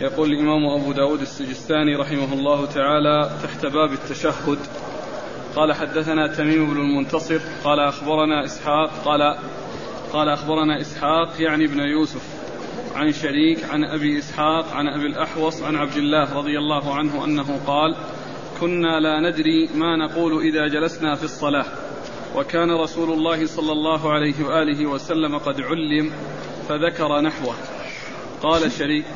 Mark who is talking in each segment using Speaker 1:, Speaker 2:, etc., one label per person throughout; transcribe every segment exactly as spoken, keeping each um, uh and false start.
Speaker 1: يقول الإمام أبو داود السجستاني رحمه الله تعالى تحت باب التشهد: قال حدثنا تميم بن المنتصر قال أخبرنا إسحاق قال قال أخبرنا إسحاق يعني ابن يوسف عن شريك عن أبي إسحاق عن أبي الأحوص عن عبد الله رضي الله عنه أنه قال: كنا لا ندري ما نقول إذا جلسنا في الصلاة، وكان رسول الله صلى الله عليه وآله وسلم قد علم فذكر نحوه. قال شريك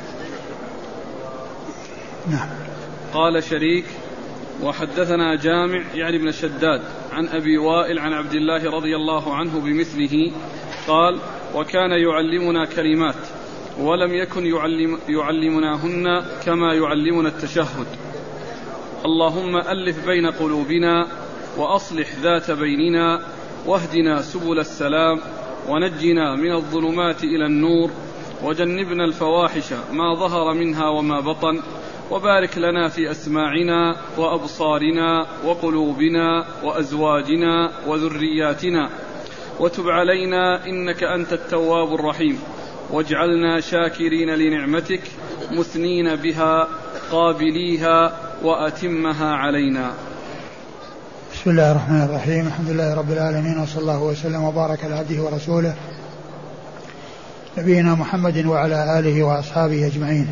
Speaker 2: نعم.
Speaker 1: قال شريك: وحدثنا جامع يعني ابن شداد عن أبي وائل عن عبد الله رضي الله عنه بمثله قال: وكان يعلمنا كلمات ولم يكن يعلم يعلمناهن كما يعلمنا التشهد: اللهم ألف بين قلوبنا وأصلح ذات بيننا واهدنا سبل السلام ونجنا من الظلمات إلى النور وجنبنا الفواحش ما ظهر منها وما بطن، وبارك لنا في أسماعنا وأبصارنا وقلوبنا وأزواجنا وذرياتنا، وتب علينا إنك أنت التواب الرحيم، واجعلنا شاكرين لنعمتك مثنين بها قابليها وأتمها علينا.
Speaker 2: بسم الله الرحمن الرحيم. الحمد لله رب العالمين، وصلى الله وسلم وبارك على عبده ورسوله نبينا محمد وعلى آله وأصحابه أجمعين.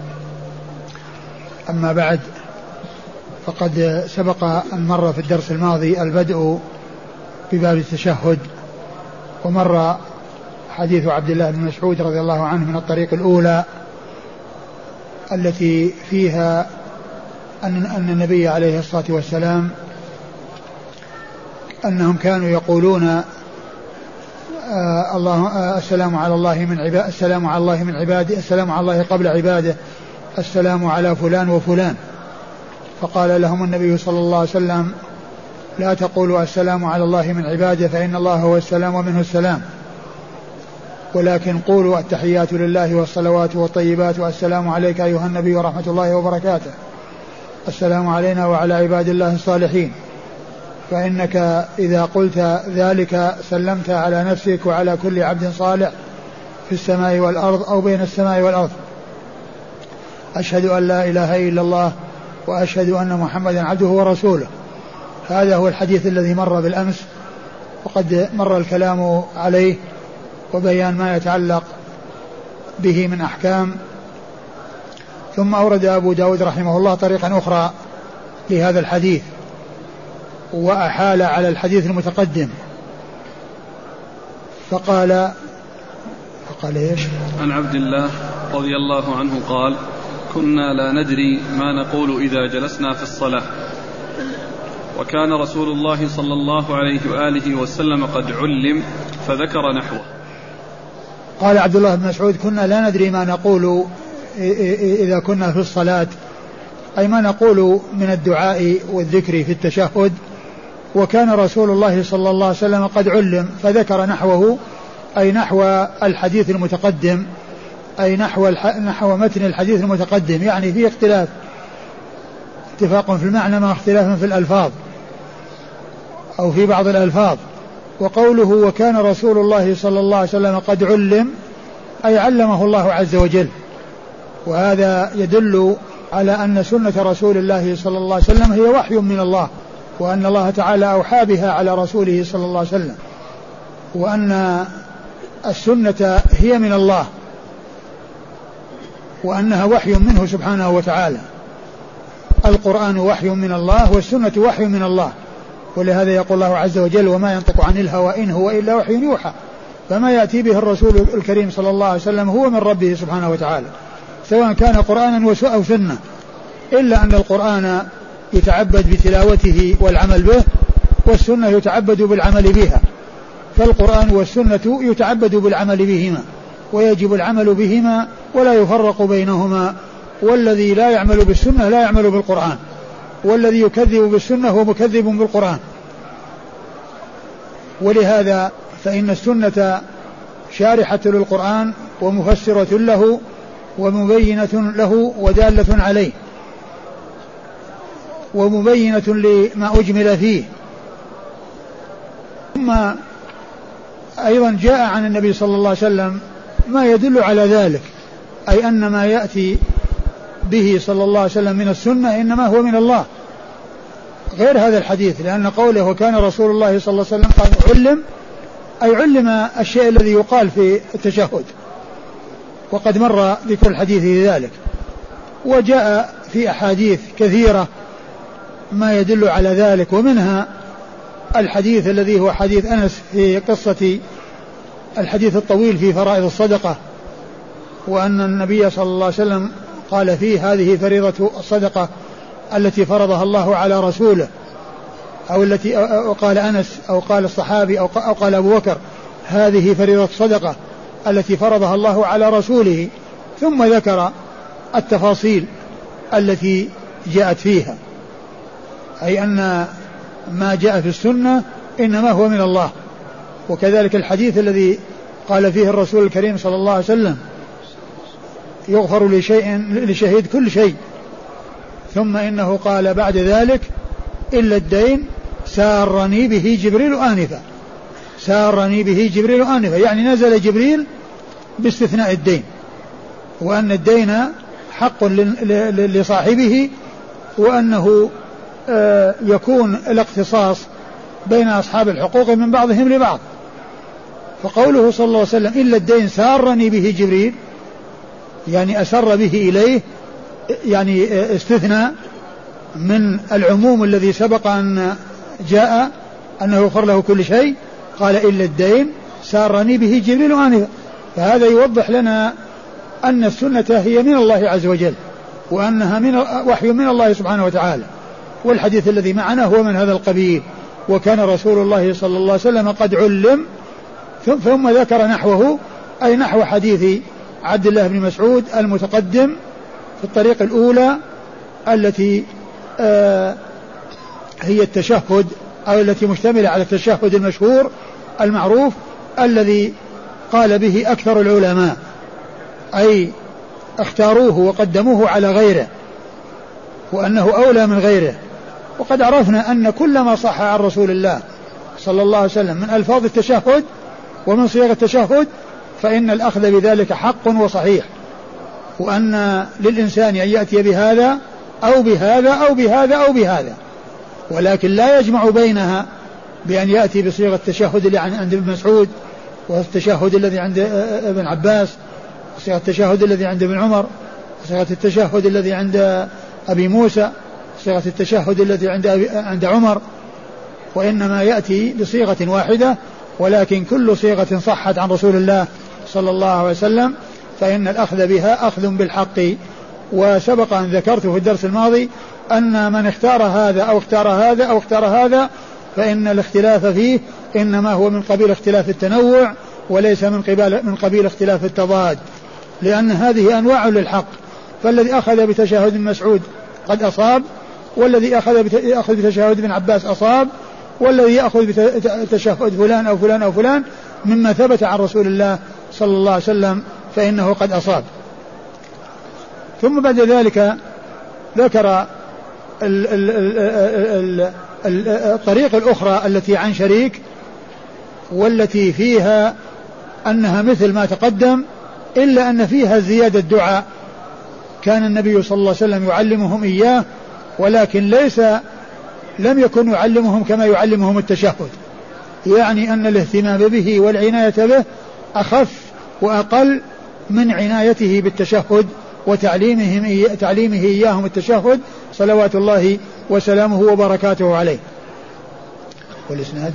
Speaker 2: أما بعد، فقد سبق أن مر في الدرس الماضي البدء بباب التشهد، ومر حديث عبد الله بن مسعود رضي الله عنه من الطريق الأولى التي فيها أن أن النبي عليه الصلاة والسلام أنهم كانوا يقولون آه الله آه السلام على الله من عباد السلام على الله من عباده السلام على الله قبل عباده السلام على فلان وفلان. فقال لهم النبي صلى الله عليه وسلم: لا تقولوا السلام على الله من عباده فإن الله هو السلام ومنه السلام، ولكن قولوا التحيات لله والصلوات والطيبات والسلام عليك أيها النبي ورحمة الله وبركاته، السلام علينا وعلى عباد الله الصالحين، فإنك إذا قلت ذلك سلمت على نفسك وعلى كل عبد صالح في السماء والأرض أو بين السماء والأرض. أشهد أن لا إله إلا الله وأشهد أن محمدا عبده ورسوله. هذا هو الحديث الذي مر بالأمس، وقد مر الكلام عليه وبيان ما يتعلق به من أحكام. ثم أورد أبو داود رحمه الله طريقا أخرى لهذا الحديث، وأحال على الحديث المتقدم، فقال فقال إيش؟
Speaker 1: عن عبد الله رضي الله عنه قال: كنا لا ندري ما نقول إذا جلسنا في الصلاة، وكان رسول الله صلى الله عليه وآله وسلم قد علم فذكر نحوه.
Speaker 2: قال عبد الله بن مسعود: كنا لا ندري ما نقول إذا كنا في الصلاة، أي ما نقول من الدعاء والذكر في التشهد، وكان رسول الله صلى الله عليه وسلم قد علم فذكر نحوه، أي نحو الحديث المتقدم، أي نحو, نحو متن الحديث المتقدم، يعني في اختلاف، اتفاق في المعنى مع اختلاف في الألفاظ أو في بعض الألفاظ. وقوله وكان رسول الله صلى الله عليه وسلم قد علم، أي علمه الله عز وجل، وهذا يدل على أن سنة رسول الله صلى الله عليه وسلم هي وحي من الله، وأن الله تعالى أوحى بها على رسوله صلى الله عليه وسلم، وأن السنة هي من الله، وأنها وحي منه سبحانه وتعالى. القرآن وحي من الله والسنة وحي من الله، ولهذا يقول الله عز وجل: وما ينطق عن الهوى إن هو إلا وحي يوحى. فما يأتي به الرسول الكريم صلى الله عليه وسلم هو من ربه سبحانه وتعالى، سواء كان قرآنا أو سنة، إلا أن القرآن يتعبد بتلاوته والعمل به، والسنة يتعبد بالعمل بها. فالقرآن والسنة يتعبد بالعمل بهما، ويجب العمل بهما ولا يفرق بينهما، والذي لا يعمل بالسنة لا يعمل بالقرآن، والذي يكذب بالسنة هو مكذب بالقرآن. ولهذا فإن السنة شارحة للقرآن ومفسرة له ومبينة له ودالة عليه ومبينة لما أجمل فيه. ثم أيضا جاء عن النبي صلى الله عليه وسلم ما يدل على ذلك، أي أن ما يأتي به صلى الله عليه وسلم من السنة إنما هو من الله، غير هذا الحديث، لأن قوله وكان رسول الله صلى الله عليه وسلم قال علم، أي علم الشيء الذي يقال في التشهد، وقد مر ذكر الحديث في ذلك. وجاء في أحاديث كثيرة ما يدل على ذلك، ومنها الحديث الذي هو حديث أنس في قصة الحديث الطويل في فرائض الصدقة، وأن النبي صلى الله عليه وسلم قال فيه هذه فريضة الصدقة التي فرضها الله على رسوله، أو التي أو قال أنس أو قال الصحابي أو قال أبو بكر هذه فريضة الصدقة التي فرضها الله على رسوله، ثم ذكر التفاصيل التي جاءت فيها، أي أن ما جاء في السنة إنما هو من الله. وكذلك الحديث الذي قال فيه الرسول الكريم صلى الله عليه وسلم يغفر لشيء لشهيد كل شيء، ثم إنه قال بعد ذلك إلا الدين سارني به جبريل آنفا، سارني به جبريل آنفا، يعني نزل جبريل باستثناء الدين، وأن الدين حق لصاحبه، وأنه يكون الاختصاص بين أصحاب الحقوق من بعضهم لبعض. فقوله صلى الله عليه وسلم إلا الدين سارني به جبريل، يعني أسر به إليه، يعني استثنى من العموم الذي سبق أن جاء أنه يغفر له كل شيء، قال إلا الدين سارني به جبريل آنفا. فهذا يوضح لنا أن السنة هي من الله عز وجل، وأنها من وحي من الله سبحانه وتعالى. والحديث الذي معنا هو من هذا القبيل، وكان رسول الله صلى الله عليه وسلم قد علم، ثم ذكر نحوه، أي نحو حديث عبد الله بن مسعود المتقدم في الطريق الأولى التي آه هي التشهد، أو التي مشتملة على التشهد المشهور المعروف الذي قال به أكثر العلماء، أي اختاروه وقدموه على غيره، وأنه أولى من غيره. وقد عرفنا أن كل ما صح عن رسول الله صلى الله عليه وسلم من ألفاظ التشهد ومن صيغ التشهد فإن الأخذ بذلك حق وصحيح، وأن للإنسان أن يأتي بهذا أو بهذا أو بهذا أو بهذا، ولكن لا يجمع بينها بأن يأتي بصيغة التشهد اللي عند ابن مسعود، والتشهد الذي عند ابن عباس، وصيغة التشهد الذي عند ابن عمر، وصيغة التشهد الذي عند أبي موسى، صيغة التشهد الذي عند عند عمر، وإنما يأتي بصيغة واحدة، ولكن كل صيغة صحت عن رسول الله صلى الله عليه وسلم فإن الأخذ بها أخذ بالحق. وسبق أن ذكرت في الدرس الماضي أن من اختار هذا أو اختار هذا أو اختار هذا فإن الاختلاف فيه إنما هو من قبيل اختلاف التنوع، وليس من قبيل من قبيل اختلاف التضاد، لأن هذه أنواع للحق. فالذي أخذ بتشهد مسعود قد أصاب، والذي أخذ بتشهد ابن عباس أصاب، والذي يأخذ بتشهد فلان أو فلان أو فلان مما ثبت عن رسول الله صلى الله عليه وسلم فإنه قد أصاب. ثم بعد ذلك ذكر الطريق الأخرى التي عن شريك، والتي فيها أنها مثل ما تقدم، إلا أن فيها زيادة دعاء كان النبي صلى الله عليه وسلم يعلمهم إياه، ولكن ليس لم يكن يعلمهم كما يعلمهم التشهد، يعني أن الاهتمام به والعناية به أخف وأقل من عنايته بالتشهد وتعليمهم تعليمه إياهم التشهد صلوات الله وسلامه وبركاته عليه. والإسناد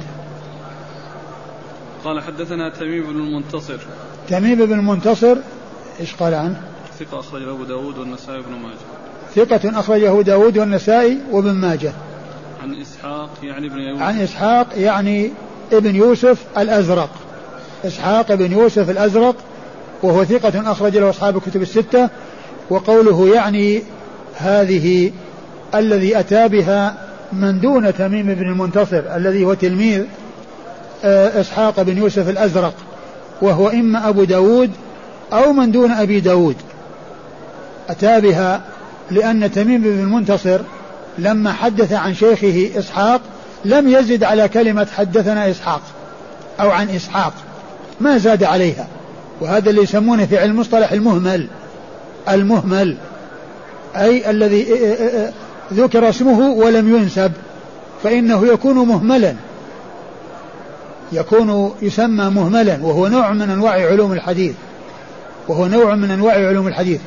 Speaker 1: قال حدثنا تميم بن المنتصر.
Speaker 2: تميم بن المنتصر إيش قال عنه؟
Speaker 1: ثقة أخرجه أبو داود والنسائي وابن ماجه.
Speaker 2: ثقة أخرجه داود والنسائي وابن ماجه.
Speaker 1: عن إسحاق يعني ابن يوسف.
Speaker 2: عن إسحاق يعني ابن يوسف الأزرق، إسحاق ابن يوسف الأزرق، وهو ثقة أخرج له أصحاب الكتب الستة. وقوله يعني هذه الذي أتى بها من دون تميم بن المنتصر الذي هو تلميذ إسحاق بن يوسف الأزرق، وهو إما أبو داود أو من دون أبي داود. أتى بها لأن تميم بن المنتصر لما حدث عن شيخه إسحاق لم يزد على كلمة حدثنا إسحاق أو عن إسحاق، ما زاد عليها، وهذا اللي يسمونه في علم المصطلح المهمل. المهمل أي الذي ذكر اسمه ولم ينسب فإنه يكون مهملا، يكون يسمى مهملا، وهو نوع من أنواع علوم الحديث وهو نوع من أنواع علوم الحديث.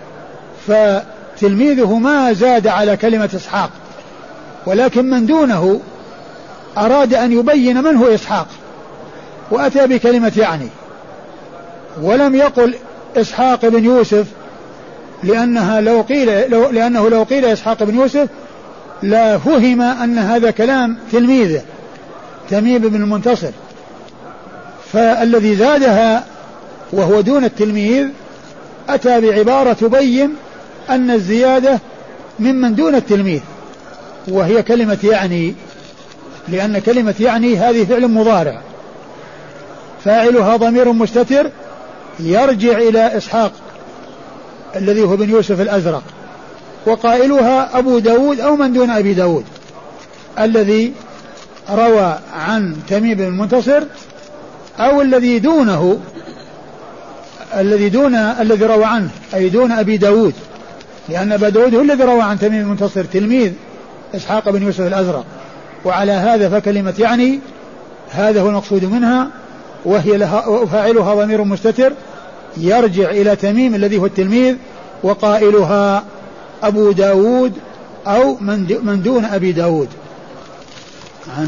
Speaker 2: فتلميذه ما زاد على كلمة إسحاق، ولكن من دونه أراد أن يبين من هو إسحاق وأتى بكلمة يعني، ولم يقل إسحاق بن يوسف، لأنها لو قيل لو لأنه لو قيل إسحاق بن يوسف لا فهم أن هذا كلام تلميذه تميم بن المنتصر. فالذي زادها وهو دون التلميذ أتى بعبارة تبين أن الزيادة ممن دون التلميذ، وهي كلمة يعني، لأن كلمة يعني هذه فعل مضارع فاعلها ضمير مستتر يرجع إلى إسحاق الذي هو بن يوسف الأزرق، وقائلها أبو داود أو من دون أبي داود الذي روى عن تميم بن المنتصر، أو الذي دونه الذي دون الذي روى عنه أي دون أبي داود، لأن أبا داود هو الذي روى عن تميم بن المنتصر تلميذ إسحاق بن يوسف الأزرق. وعلى هذا فكلمة يعني هذا هو المقصود منها، وهي لها فاعلها ضمير مستتر يرجع إلى تميم الذي هو التلميذ، وقائلها أبو داود أو من دون أبي داود. عن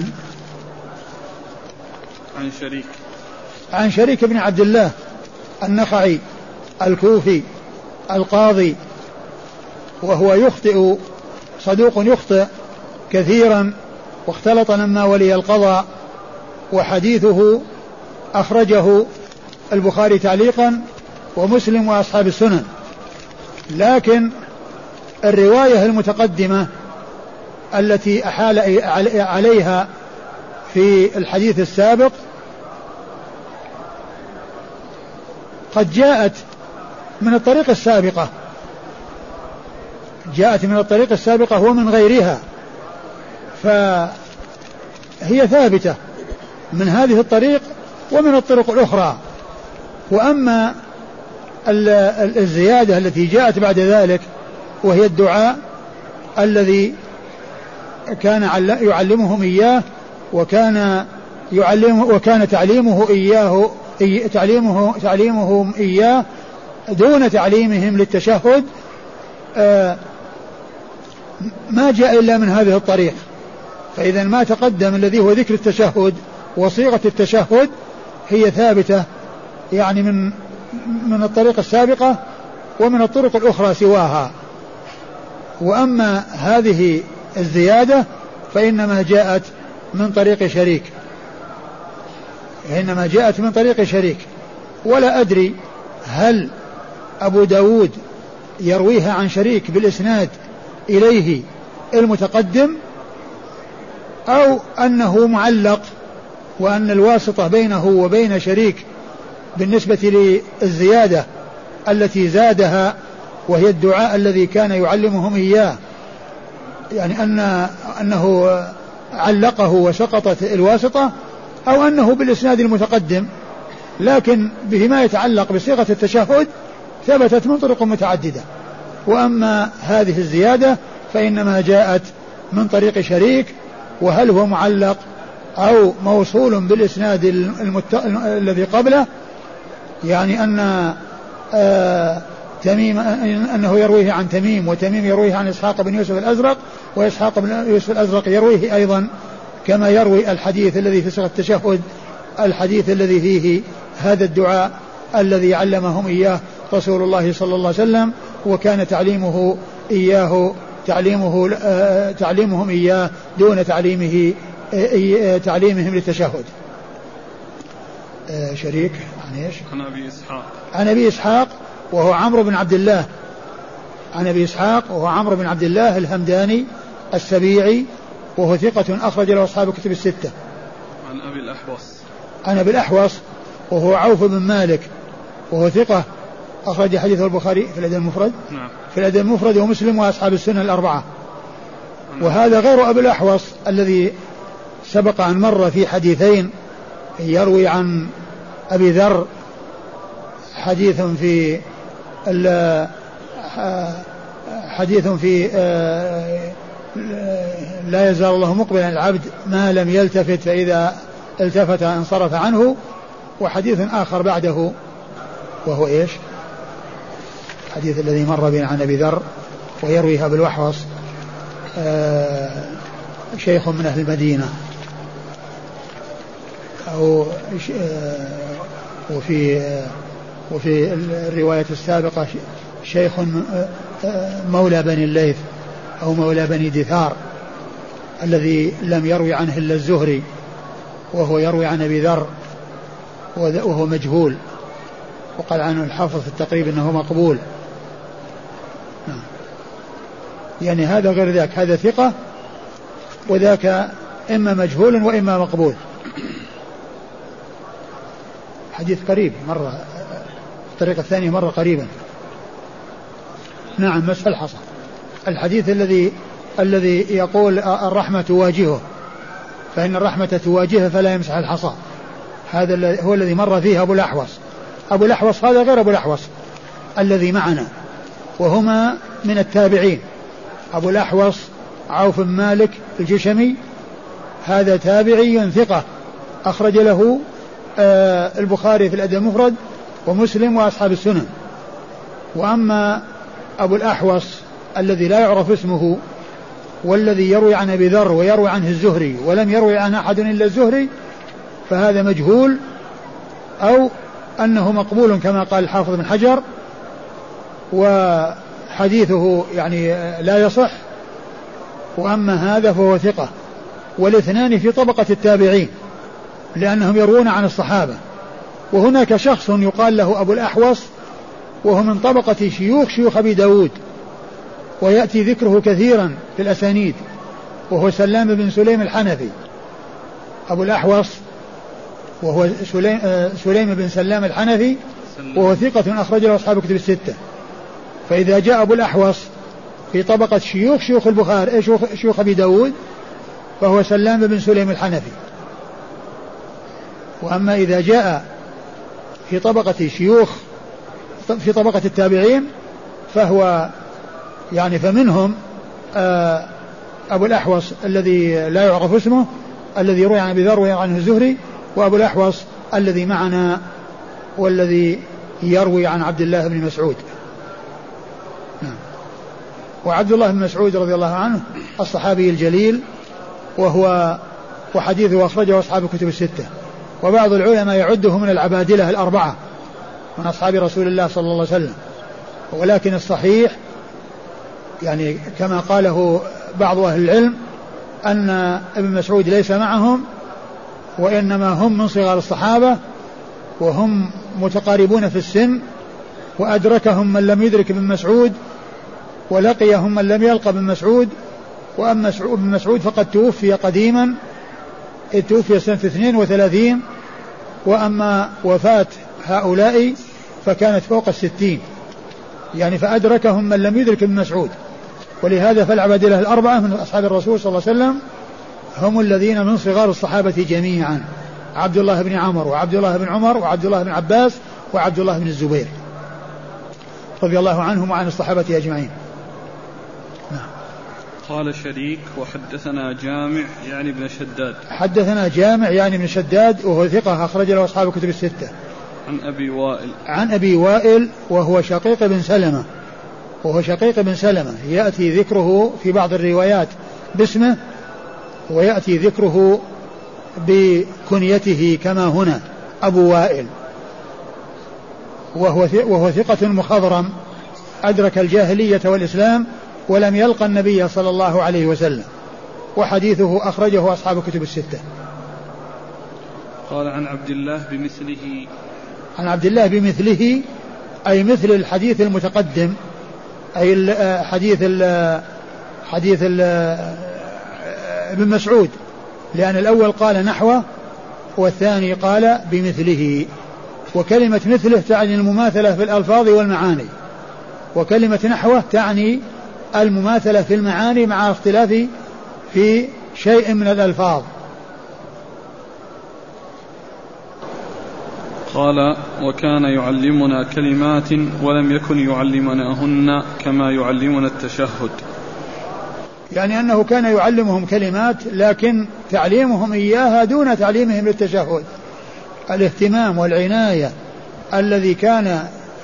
Speaker 1: عن شريك
Speaker 2: عن شريك بن عبد الله النخعي الكوفي القاضي، وهو يخطئ صدوق يخطئ كثيرا واختلط لما ولي القضاء، وحديثه أخرجه البخاري تعليقا ومسلم وأصحاب السنن، لكن الرواية المتقدمة التي أحال عليها في الحديث السابق قد جاءت من الطريق السابقة جاءت من الطريق السابقة ومن غيرها، فهي ثابتة من هذه الطريق ومن الطرق الأخرى. وأما الزيادة التي جاءت بعد ذلك وهي الدعاء الذي كان يعلمهم إياه، وكان يعلمه وكان تعليمه إياه تعليمه تعليمهم إياه دون تعليمهم للتشهد، ما جاء إلا من هذه الطريق. فإذا ما تقدم الذي هو ذكر التشهد وصيغة التشهد هي ثابتة يعني من من الطريق السابقة ومن الطرق الأخرى سواها. وأما هذه الزيادة فإنما جاءت من طريق شريك إنما جاءت من طريق شريك ولا أدري هل أبو داود يرويها عن شريك بالإسناد إليه المتقدم، أو أنه معلق وأن الواسطة بينه وبين شريك بالنسبة للزيادة التي زادها وهي الدعاء الذي كان يعلمهم إياه، يعني أن أنه علقه وسقطت الواسطة، أو أنه بالإسناد المتقدم لكن بما يتعلق بصيغة التشهد ثبتت من طرق متعددة. وأما هذه الزيادة فإنما جاءت من طريق شريك، وهل هو معلق أو موصول بالإسناد المت... الذي قبله، يعني أن آه تميم أنه يرويه عن تميم، وتميم يرويه عن إسحاق بن يوسف الأزرق، وإسحاق بن يوسف الأزرق يرويه أيضا كما يروي الحديث الذي في صيغة التشهد، الحديث الذي فيه هذا الدعاء الذي علمهم إياه رسول الله صلى الله عليه وسلم، وكان تعليمه إياه تعليمه آه تعليمهم إياه دون تعليمه آه تعليمهم للتشهد. آه شريك عن ايش؟
Speaker 1: عن أبي إسحاق
Speaker 2: عن أبي إسحاق وهو عمرو بن عبد الله عن أبي إسحاق وهو عمرو بن عبد الله الهمداني السبيعي، وهو ثقة أخرج له أصحاب الكتب الستة.
Speaker 1: عن أبي الأحوص
Speaker 2: عن أبي الأحوص وهو عوف بن مالك، وهو ثقة أخرج حديث البخاري في الأدب المفرد
Speaker 1: نعم.
Speaker 2: في الأدب المفرد ومسلم وأصحاب السنة الأربعة. وهذا غير أبي الأحوص الذي سبق أن مر في حديثين، يروي عن أبي ذر حديث في حديث في لا يزال الله مقبلا العبد ما لم يلتفت فإذا التفت انصرف عنه. وحديث آخر بعده وهو إيش؟ الحديث الذي مر بنا عن أبي ذر ويرويها أبو الأحوص شيخ من أهل المدينة، أو وفي وفي الرواية السابقة شيخ مولى بني الليث أو مولى بني دثار الذي لم يروي عنه إلا الزهري، وهو يروي عن أبي ذر وهو مجهول، وقال عنه الحافظ في التقريب أنه مقبول. يعني هذا غير ذاك، هذا ثقة وذاك إما مجهول وإما مقبول. حديث قريب مرة، الطريقة الثانية مرة قريبا. نعم مسح الحصى. الحديث الذي الذي يقول الرحمة تواجهه، فإن الرحمة تواجهه فلا يمسح الحصى، هذا هو الذي مر فيه أبو الأحوص. أبو الأحوص هذا غير أبو الأحوص الذي معنا، وهما من التابعين. أبو الأحوص عوف بن مالك الجشمي، هذا تابعي ثقة أخرج له آه البخاري في الأدب المفرد ومسلم وأصحاب السنن. وأما أبو الأحوص الذي لا يعرف اسمه والذي يروي عن أبي ذر ويروي عنه الزهري ولم يروي عن أحد إلا الزهري فهذا مجهول، أو أنه مقبول كما قال الحافظ بن حجر، وحديثه يعني لا يصح. وأما هذا فهو ثقة، والاثنان في طبقة التابعين لأنهم يروون عن الصحابة. وهناك شخص يقال له أبو الأحوص وهو من طبقة شيوخ شيوخ أبي داود، ويأتي ذكره كثيرا في الأسانيد، وهو سلام بن سليم الحنفي. أبو الأحوص وهو سليم, سليم بن سلام الحنفي، وهو ثقة أخرج له أصحاب كتب الستة. فإذا جاء أبو الأحوص في طبقة شيوخ شيوخ البخاري شيوخ, شيوخ أبي داود فهو سلام بن سليم الحنفي. وأما إذا جاء في طبقة شيوخ في طبقة التابعين فهو يعني فمنهم أبو الأحوص الذي لا يعرف اسمه الذي روي عن أبي ذر ويروي عنه الزهري، وأبو الأحوص الذي معنا والذي يروي عن عبد الله بن مسعود. وعبد الله بن مسعود رضي الله عنه الصحابي الجليل، وهو وحديثه أخرجه أصحاب الكتب الستة. وبعض العلماء يعده من العبادلة الأربعة من أصحاب رسول الله صلى الله عليه وسلم، ولكن الصحيح يعني كما قاله بعض أهل العلم أن ابن مسعود ليس معهم، وإنما هم من صغار الصحابة وهم متقاربون في السن، وأدركهم من لم يدرك ابن مسعود ولقيهم من لم يلقى ابن مسعود. وأما ابن مسعود فقد توفي قديما، توفي سنة اثنين وثلاثين، وأما وفاة هؤلاء فكانت فوق الستين، يعني فأدركهم من لم يدرك ابن مسعود. ولهذا فالعبادلة الأربعة من أصحاب الرسول صلى الله عليه وسلم هم الذين من صغار الصحابة جميعا: عبد الله بن عمرو وعبد الله بن عمر وعبد الله بن عباس وعبد الله بن الزبير رضي الله عنهم وعن الصحابة أجمعين. نعم.
Speaker 1: قال شريك: وحدثنا جامع يعني ابن شداد.
Speaker 2: حدثنا جامع يعني ابن شداد وهو ثقة أخرج له أصحاب الكتب الستة.
Speaker 1: عن أبي وائل.
Speaker 2: عن أبي وائل وهو شقيق بن سلمة وهو شقيق بن سلمة يأتي ذكره في بعض الروايات باسمه، ويأتي ذكره بكنيته كما هنا أبو وائل، وهو وهو ثقة مخضرم أدرك الجاهلية والإسلام ولم يلقى النبي صلى الله عليه وسلم، وحديثه أخرجه أصحاب الكتب الستة.
Speaker 1: قال: عن عبد الله بمثله.
Speaker 2: عن عبد الله بمثله أي مثل الحديث المتقدم، أي حديث ال حديث ال ابن مسعود، لأن الأول قال نحوه والثاني قال بمثله. وكلمة مثله تعني المماثلة في الألفاظ والمعاني، وكلمة نحوه تعني المماثلة في المعاني مع اختلاف في شيء من الألفاظ.
Speaker 1: قال وكان يعلمنا كلمات ولم يكن يعلمناهن كما يعلمنا التشهد.
Speaker 2: يعني أنه كان يعلمهم كلمات لكن تعليمهم إياها دون تعليمهم للتشهد. الاهتمام والعناية الذي كان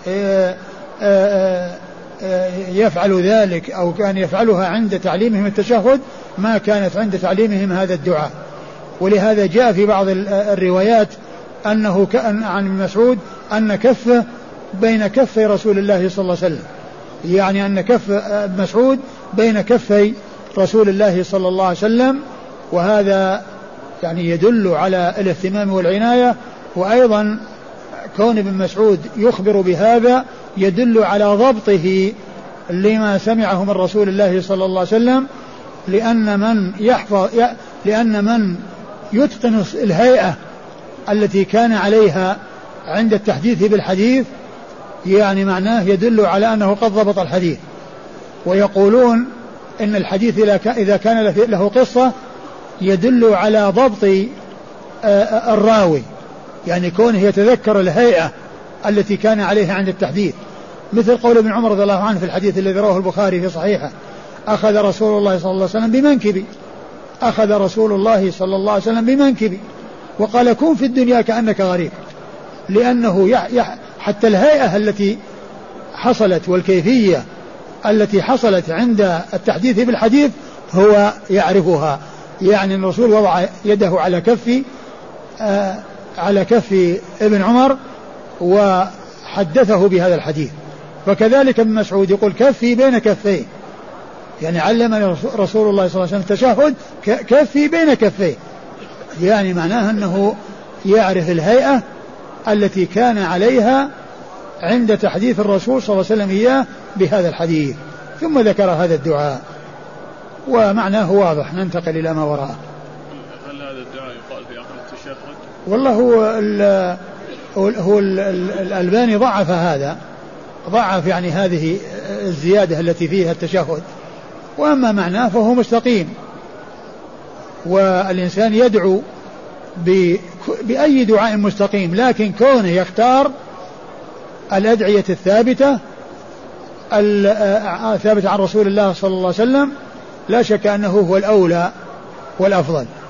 Speaker 2: يفعل ذلك أو كان يفعلها عند تعليمهم التشهد ما كانت عند تعليمهم هذا الدعاء. ولهذا جاء في بعض الروايات أنه كان عن مسعود أن كفه بين كفي رسول الله صلى الله عليه وسلم، يعني أن كف مسعود بين كفي رسول الله صلى الله عليه وسلم، وهذا يعني يدل على الاهتمام والعناية. وأيضا كون ابن مسعود يخبر بهذا يدل على ضبطه لما سمعه من رسول الله صلى الله عليه وسلم، لأن من يحفظ لأن من يتقن الهيئة التي كان عليها عند التحديث بالحديث يعني معناه يدل على أنه قد ضبط الحديث. ويقولون إن الحديث إذا كان له قصة يدل على ضبط الراوي، يعني كونه يتذكر الهيئة التي كان عليها عند التحديث، مثل قول ابن عمر رضي الله عنه في الحديث الذي رواه البخاري في صحيحه: أخذ رسول الله صلى الله عليه وسلم بمنكبي أخذ رسول الله صلى الله عليه وسلم بمنكبي وقال كن في الدنيا كأنك غريب. لأنه يح يح حتى الهيئة التي حصلت والكيفية التي حصلت عند التحديث بالحديث هو يعرفها. يعني الرسول وضع يده على كف آه على كف ابن عمر وحدثه بهذا الحديث. فكذلك ابن مسعود يقول كفي بين كفيه، يعني علمنا رسول الله صلى الله عليه وسلم التشهد كفي بين كفيه، يعني معناه أنه يعرف الهيئة التي كان عليها عند تحديث الرسول صلى الله عليه وسلم إياه بهذا الحديث. ثم ذكر هذا الدعاء ومعناه واضح. ننتقل إلى ما وراءه.
Speaker 1: هل هذا الدعاء يقال في آخر التشهد؟
Speaker 2: والله هو ال هو ال الألباني ضعف هذا، ضعف يعني هذه الزيادة التي فيها التشهد، وأما معناه فهو مستقيم. والإنسان يدعو بأي دعاء مستقيم، لكن كونه يختار الأدعية الثابتة الثابتة عن رسول الله صلى الله عليه وسلم لا شك أنه هو الأولى والأفضل.